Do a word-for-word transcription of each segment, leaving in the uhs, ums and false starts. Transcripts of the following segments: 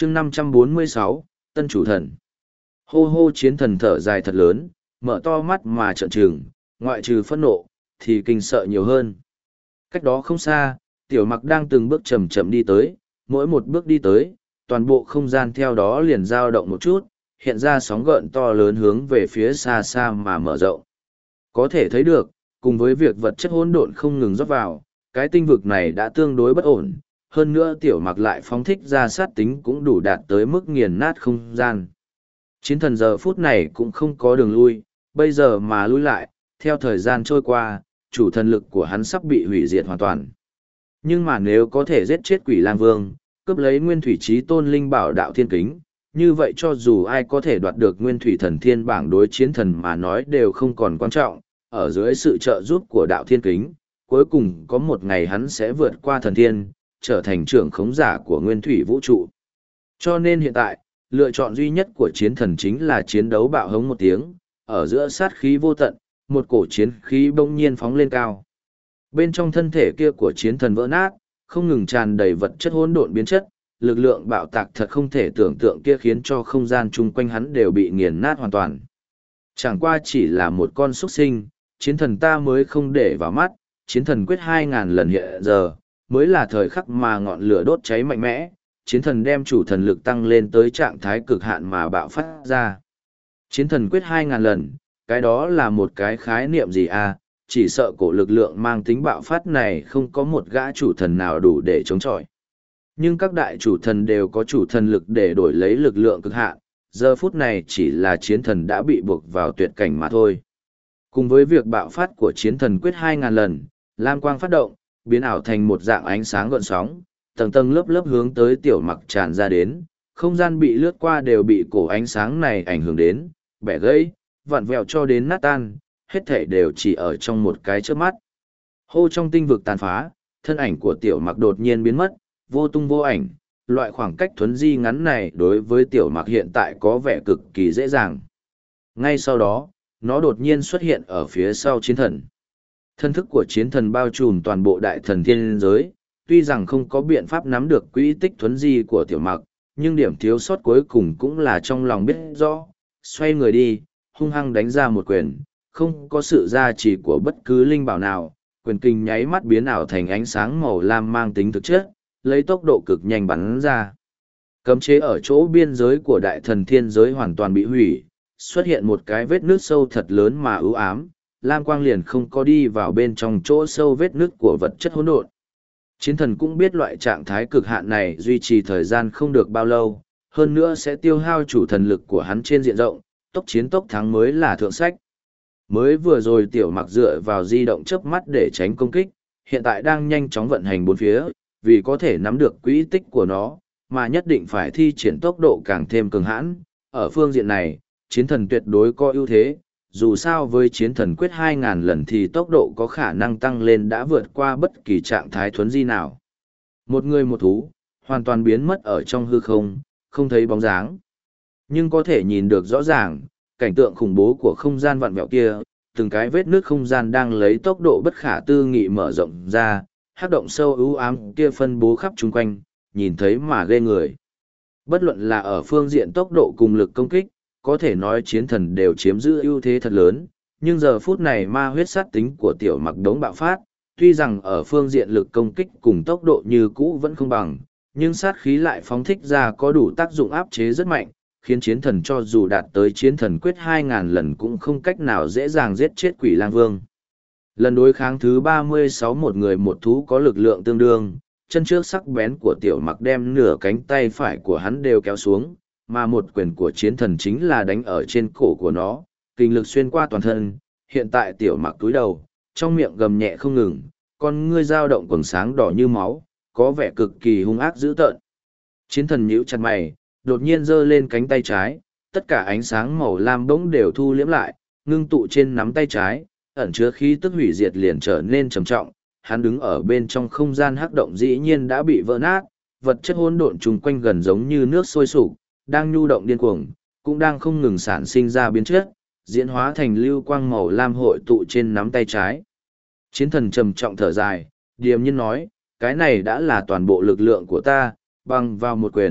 chương năm trăm bốn mươi sáu, Tân Chủ Thần. Hô hô chiến thần thở dài thật lớn, mở to mắt mà trợn trừng, ngoại trừ phẫn nộ, thì kinh sợ nhiều hơn. Cách đó không xa, tiểu mặc đang từng bước chậm chậm đi tới, mỗi một bước đi tới, toàn bộ không gian theo đó liền dao động một chút, hiện ra sóng gợn to lớn hướng về phía xa xa mà mở rộng. Có thể thấy được, cùng với việc vật chất hỗn độn không ngừng rót vào, cái tinh vực này đã tương đối bất ổn, hơn nữa tiểu mặc lại phóng thích ra sát tính cũng đủ đạt tới mức nghiền nát không gian. Chiến thần giờ phút này cũng không có đường lui, bây giờ mà lui lại, theo thời gian trôi qua, chủ thần lực của hắn sắp bị hủy diệt hoàn toàn. Nhưng mà nếu có thể giết chết quỷ lang vương, cướp lấy nguyên thủy trí tôn linh bảo đạo thiên kính, như vậy cho dù ai có thể đoạt được nguyên thủy thần thiên bảng đối chiến thần mà nói đều không còn quan trọng, ở dưới sự trợ giúp của đạo thiên kính, cuối cùng có một ngày hắn sẽ vượt qua thần thiên, trở thành trưởng khống giả của nguyên thủy vũ trụ. Cho nên hiện tại, lựa chọn duy nhất của chiến thần chính là chiến đấu bạo hống một tiếng, ở giữa sát khí vô tận, một cổ chiến khí bỗng nhiên phóng lên cao. Bên trong thân thể kia của chiến thần vỡ nát, không ngừng tràn đầy vật chất hỗn độn biến chất, lực lượng bạo tạc thật không thể tưởng tượng kia khiến cho không gian chung quanh hắn đều bị nghiền nát hoàn toàn. Chẳng qua chỉ là một con xuất sinh, chiến thần ta mới không để vào mắt, chiến thần quyết hai ngàn lần hiện giờ, mới là thời khắc mà ngọn lửa đốt cháy mạnh mẽ, chiến thần đem chủ thần lực tăng lên tới trạng thái cực hạn mà bạo phát ra. Chiến thần quyết hai ngàn lần, cái đó là một cái khái niệm gì à, chỉ sợ cổ lực lượng mang tính bạo phát này không có một gã chủ thần nào đủ để chống chọi. Nhưng các đại chủ thần đều có chủ thần lực để đổi lấy lực lượng cực hạn, giờ phút này chỉ là chiến thần đã bị buộc vào tuyệt cảnh mà thôi. Cùng với việc bạo phát của chiến thần quyết hai ngàn lần, lam quang phát động, biến ảo thành một dạng ánh sáng gợn sóng, tầng tầng lớp lớp hướng tới tiểu mặc tràn ra đến, không gian bị lướt qua đều bị cổ ánh sáng này ảnh hưởng đến, bẻ gãy, vặn vẹo cho đến nát tan, hết thể đều chỉ ở trong một cái chớp mắt. Hô trong tinh vực tàn phá, thân ảnh của tiểu mặc đột nhiên biến mất, vô tung vô ảnh, loại khoảng cách thuấn di ngắn này đối với tiểu mặc hiện tại có vẻ cực kỳ dễ dàng. Ngay sau đó, nó đột nhiên xuất hiện ở phía sau chiến thần. Thân thức của chiến thần bao trùm toàn bộ đại thần thiên giới, tuy rằng không có biện pháp nắm được quỹ tích thuấn di của tiểu mặc, nhưng điểm thiếu sót cuối cùng cũng là trong lòng biết rõ, xoay người đi, hung hăng đánh ra một quyền, không có sự gia trì của bất cứ linh bảo nào, quyền kinh nháy mắt biến ảo thành ánh sáng màu lam mang tính thực chất, lấy tốc độ cực nhanh bắn ra. Cấm chế ở chỗ biên giới của đại thần thiên giới hoàn toàn bị hủy, xuất hiện một cái vết nước sâu thật lớn mà ưu ám, lam quang liền không có đi vào bên trong chỗ sâu vết nước của vật chất hỗn độn. Chiến thần cũng biết loại trạng thái cực hạn này duy trì thời gian không được bao lâu, hơn nữa sẽ tiêu hao chủ thần lực của hắn trên diện rộng, tốc chiến tốc thắng mới là thượng sách. Mới vừa rồi tiểu mặc dựa vào di động chớp mắt để tránh công kích, hiện tại đang nhanh chóng vận hành bốn phía, vì có thể nắm được quỹ tích của nó, mà nhất định phải thi triển tốc độ càng thêm cường hãn. Ở phương diện này, chiến thần tuyệt đối có ưu thế, dù sao với chiến thần quyết hai ngàn lần thì tốc độ có khả năng tăng lên đã vượt qua bất kỳ trạng thái thuấn di nào. Một người một thú, hoàn toàn biến mất ở trong hư không, không thấy bóng dáng. Nhưng có thể nhìn được rõ ràng, cảnh tượng khủng bố của không gian vặn vẹo kia, từng cái vết nước không gian đang lấy tốc độ bất khả tư nghị mở rộng ra, hắc động sâu ưu ám kia phân bố khắp chung quanh, nhìn thấy mà ghê người. Bất luận là ở phương diện tốc độ cùng lực công kích, có thể nói chiến thần đều chiếm giữ ưu thế thật lớn, nhưng giờ phút này ma huyết sát tính của tiểu mặc đống bạo phát, tuy rằng ở phương diện lực công kích cùng tốc độ như cũ vẫn không bằng, nhưng sát khí lại phóng thích ra có đủ tác dụng áp chế rất mạnh, khiến chiến thần cho dù đạt tới chiến thần quyết hai ngàn lần cũng không cách nào dễ dàng giết chết quỷ lang vương. Lần đối kháng thứ ba mươi sáu một người một thú có lực lượng tương đương, chân trước sắc bén của tiểu mặc đem nửa cánh tay phải của hắn đều kéo xuống, mà một quyền của chiến thần chính là đánh ở trên cổ của nó, kinh lực xuyên qua toàn thân. Hiện tại tiểu mặc túi đầu, trong miệng gầm nhẹ không ngừng, con ngươi dao động quầng sáng đỏ như máu, có vẻ cực kỳ hung ác dữ tợn. Chiến thần nhíu chặt mày, đột nhiên giơ lên cánh tay trái, tất cả ánh sáng màu lam bỗng đều thu liễm lại, ngưng tụ trên nắm tay trái, ẩn chứa khí tức hủy diệt liền trở nên trầm trọng. Hắn đứng ở bên trong không gian hắc động dĩ nhiên đã bị vỡ nát, vật chất hỗn độn chung quanh gần giống như nước sôi sục, đang nhu động điên cuồng, cũng đang không ngừng sản sinh ra biến chất, diễn hóa thành lưu quang màu lam hội tụ trên nắm tay trái. Chiến thần trầm trọng thở dài, điềm nhiên nói, cái này đã là toàn bộ lực lượng của ta, bằng vào một quyền,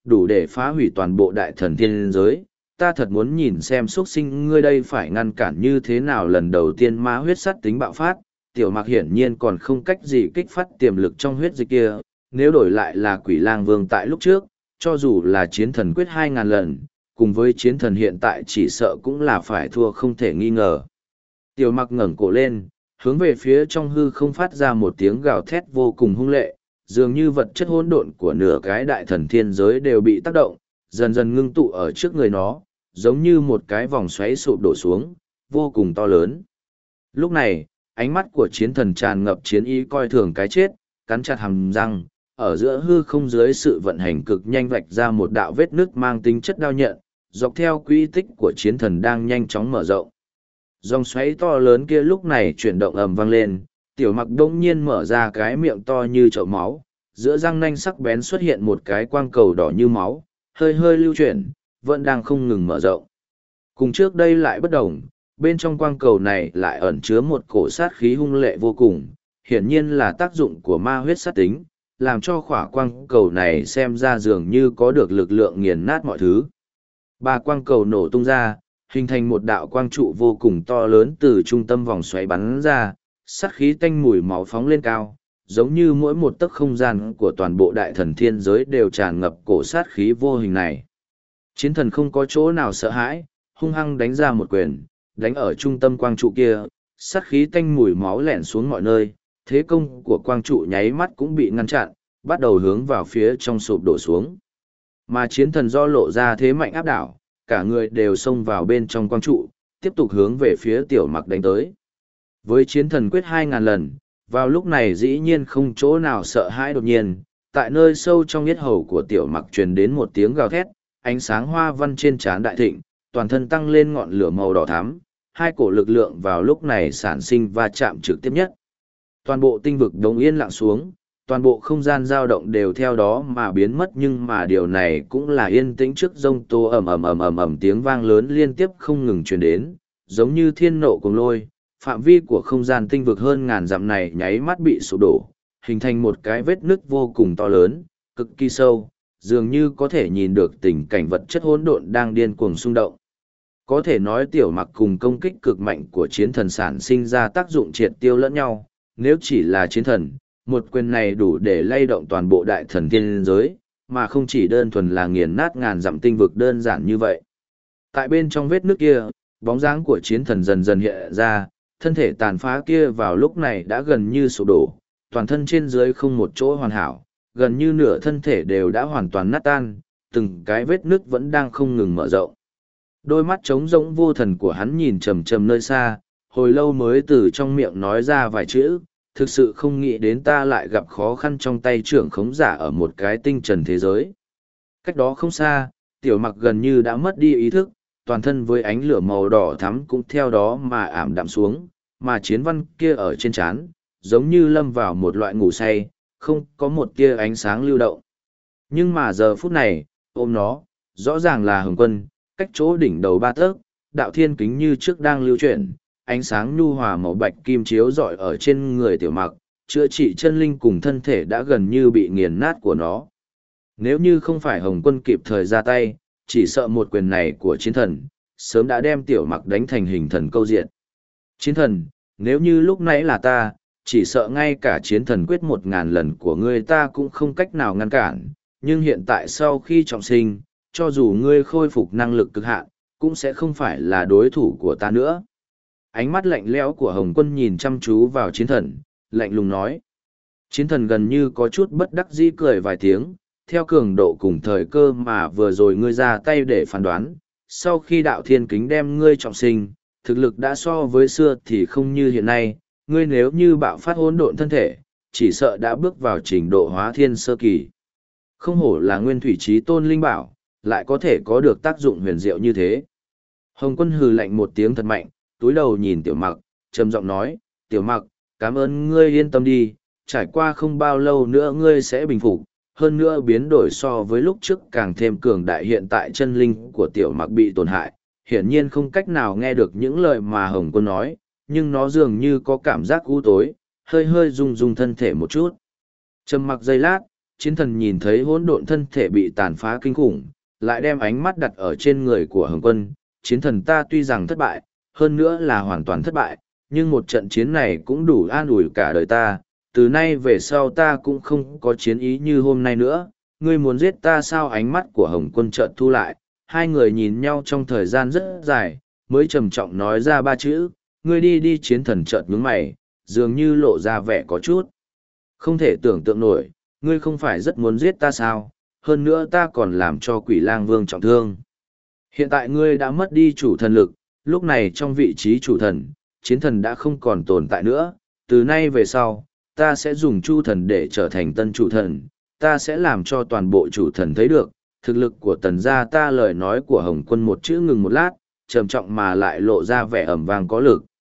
đủ để phá hủy toàn bộ đại thần thiên giới. Ta thật muốn nhìn xem xuất sinh ngươi đây phải ngăn cản như thế nào. Lần đầu tiên ma huyết sát tính bạo phát, tiểu mặc hiển nhiên còn không cách gì kích phát tiềm lực trong huyết dịch kia. Nếu đổi lại là quỷ lang vương tại lúc trước, cho dù là chiến thần quyết hai ngàn lần, cùng với chiến thần hiện tại chỉ sợ cũng là phải thua không thể nghi ngờ. Tiểu mặc ngẩng cổ lên, hướng về phía trong hư không phát ra một tiếng gào thét vô cùng hung lệ, dường như vật chất hỗn độn của nửa cái đại thần thiên giới đều bị tác động, dần dần ngưng tụ ở trước người nó, giống như một cái vòng xoáy sụp đổ xuống, vô cùng to lớn. Lúc này, ánh mắt của chiến thần tràn ngập chiến ý coi thường cái chết, cắn chặt hàm răng, ở giữa hư không dưới sự vận hành cực nhanh vạch ra một đạo vết nước mang tính chất đao nhận, dọc theo quỹ tích của chiến thần đang nhanh chóng mở rộng. Dòng xoáy to lớn kia lúc này chuyển động ầm vang lên, tiểu mặc đông nhiên mở ra cái miệng to như chậu máu, giữa răng nanh sắc bén xuất hiện một cái quang cầu đỏ như máu, hơi hơi lưu chuyển, vẫn đang không ngừng mở rộng. Cùng trước đây lại bất đồng, bên trong quang cầu này lại ẩn chứa một cổ sát khí hung lệ vô cùng, hiển nhiên là tác dụng của ma huyết sát tính, làm cho khỏa quang cầu này xem ra dường như có được lực lượng nghiền nát mọi thứ. Ba quang cầu nổ tung ra, hình thành một đạo quang trụ vô cùng to lớn từ trung tâm vòng xoáy bắn ra, sát khí tanh mùi máu phóng lên cao, giống như mỗi một tấc không gian của toàn bộ đại thần thiên giới đều tràn ngập cổ sát khí vô hình này. Chiến thần không có chỗ nào sợ hãi, hung hăng đánh ra một quyền, đánh ở trung tâm quang trụ kia, sát khí tanh mùi máu lẻn xuống mọi nơi, thế công của quang trụ nháy mắt cũng bị ngăn chặn, bắt đầu hướng vào phía trong sụp đổ xuống. Mà chiến thần do lộ ra thế mạnh áp đảo, cả người đều xông vào bên trong quang trụ, tiếp tục hướng về phía tiểu mặc đánh tới. Với chiến thần quyết hai ngàn lần, vào lúc này dĩ nhiên không chỗ nào sợ hãi. Đột nhiên, tại nơi sâu trong yết hầu của tiểu mặc truyền đến một tiếng gào thét, ánh sáng hoa văn trên trán đại thịnh, toàn thân tăng lên ngọn lửa màu đỏ thắm, hai cổ lực lượng vào lúc này sản sinh va chạm trực tiếp nhất. Toàn bộ tinh vực đống yên lặng xuống, toàn bộ không gian dao động đều theo đó mà biến mất, nhưng mà điều này cũng là yên tĩnh trước rông tố ầm ầm ầm ầm ầm tiếng vang lớn liên tiếp không ngừng truyền đến, giống như thiên nộ cùng lôi, phạm vi của không gian tinh vực hơn ngàn dặm này nháy mắt bị sụp đổ, hình thành một cái vết nứt vô cùng to lớn, cực kỳ sâu, dường như có thể nhìn được tình cảnh vật chất hỗn độn đang điên cuồng xung động. Có thể nói tiểu mặc cùng công kích cực mạnh của chiến thần sản sinh ra tác dụng triệt tiêu lẫn nhau, nếu chỉ là chiến thần, một quyền này đủ để lay động toàn bộ đại thần thiên giới, mà không chỉ đơn thuần là nghiền nát ngàn dặm tinh vực đơn giản như vậy. Tại bên trong vết nước kia, bóng dáng của chiến thần dần dần hiện ra, thân thể tàn phá kia vào lúc này đã gần như sụp đổ, toàn thân trên dưới không một chỗ hoàn hảo, gần như nửa thân thể đều đã hoàn toàn nát tan, từng cái vết nước vẫn đang không ngừng mở rộng. Đôi mắt trống rỗng vô thần của hắn nhìn chầm chầm nơi xa, hồi lâu mới từ trong miệng nói ra vài chữ, thực sự không nghĩ đến ta lại gặp khó khăn trong tay trưởng khống giả ở một cái tinh trần thế giới. Cách đó không xa, tiểu mặc gần như đã mất đi ý thức, toàn thân với ánh lửa màu đỏ thắm cũng theo đó mà ảm đạm xuống, mà chiến văn kia ở trên trán, giống như lâm vào một loại ngủ say, không có một tia ánh sáng lưu động. Nhưng mà giờ phút này, ôm nó, rõ ràng là Hồng Quân, cách chỗ đỉnh đầu ba tấc, đạo thiên kính như trước đang lưu chuyển, ánh sáng nhu hòa màu bạch kim chiếu rọi ở trên người tiểu mặc, chữa trị chân linh cùng thân thể đã gần như bị nghiền nát của nó. Nếu như không phải Hồng Quân kịp thời ra tay, chỉ sợ một quyền này của chiến thần, sớm đã đem tiểu mặc đánh thành hình thần câu diện. Chiến thần, nếu như lúc nãy là ta, chỉ sợ ngay cả chiến thần quyết một ngàn lần của ngươi ta cũng không cách nào ngăn cản, nhưng hiện tại sau khi trọng sinh, cho dù ngươi khôi phục năng lực cực hạn, cũng sẽ không phải là đối thủ của ta nữa. Ánh mắt lạnh lẽo của Hồng Quân nhìn chăm chú vào chiến thần, lạnh lùng nói. Chiến thần gần như có chút bất đắc dĩ cười vài tiếng, theo cường độ cùng thời cơ mà vừa rồi ngươi ra tay để phán đoán, sau khi đạo thiên kính đem ngươi trọng sinh, thực lực đã so với xưa thì không như hiện nay, ngươi nếu như bạo phát hỗn độn thân thể, chỉ sợ đã bước vào trình độ hóa thiên sơ kỳ. Không hổ là nguyên thủy trí tôn linh bảo, lại có thể có được tác dụng huyền diệu như thế. Hồng Quân hừ lạnh một tiếng thật mạnh, túi đầu nhìn tiểu mặc, trầm giọng nói, tiểu mặc, cảm ơn ngươi yên tâm đi, trải qua không bao lâu nữa ngươi sẽ bình phục, hơn nữa biến đổi so với lúc trước càng thêm cường đại. Hiện tại chân linh của tiểu mặc bị tổn hại, hiển nhiên không cách nào nghe được những lời mà Hồng Quân nói, nhưng nó dường như có cảm giác u tối, hơi hơi rung rung thân thể một chút. Trầm mặc giây lát, chiến thần nhìn thấy hỗn độn thân thể bị tàn phá kinh khủng, lại đem ánh mắt đặt ở trên người của Hồng Quân. Chiến thần ta tuy rằng thất bại, hơn nữa là hoàn toàn thất bại, nhưng một trận chiến này cũng đủ an ủi cả đời ta, từ nay về sau ta cũng không có chiến ý như hôm nay nữa. Ngươi muốn giết ta sao? Ánh mắt của Hồng Quân chợt thu lại, hai người nhìn nhau trong thời gian rất dài, mới trầm trọng nói ra ba chữ, ngươi đi đi. Chiến thần chợt nhướng mày, dường như lộ ra vẻ có chút không thể tưởng tượng nổi, ngươi không phải rất muốn giết ta sao? Hơn nữa ta còn làm cho Quỷ Lang Vương trọng thương. Hiện tại ngươi đã mất đi chủ thần lực, lúc này trong vị trí chủ thần, chiến thần đã không còn tồn tại nữa, từ nay về sau, ta sẽ dùng chu thần để trở thành tân chủ thần, ta sẽ làm cho toàn bộ chủ thần thấy được, thực lực của tần gia ta. Lời nói của Hồng Quân một chữ ngừng một lát, trầm trọng mà lại lộ ra vẻ ẩm vang có lực.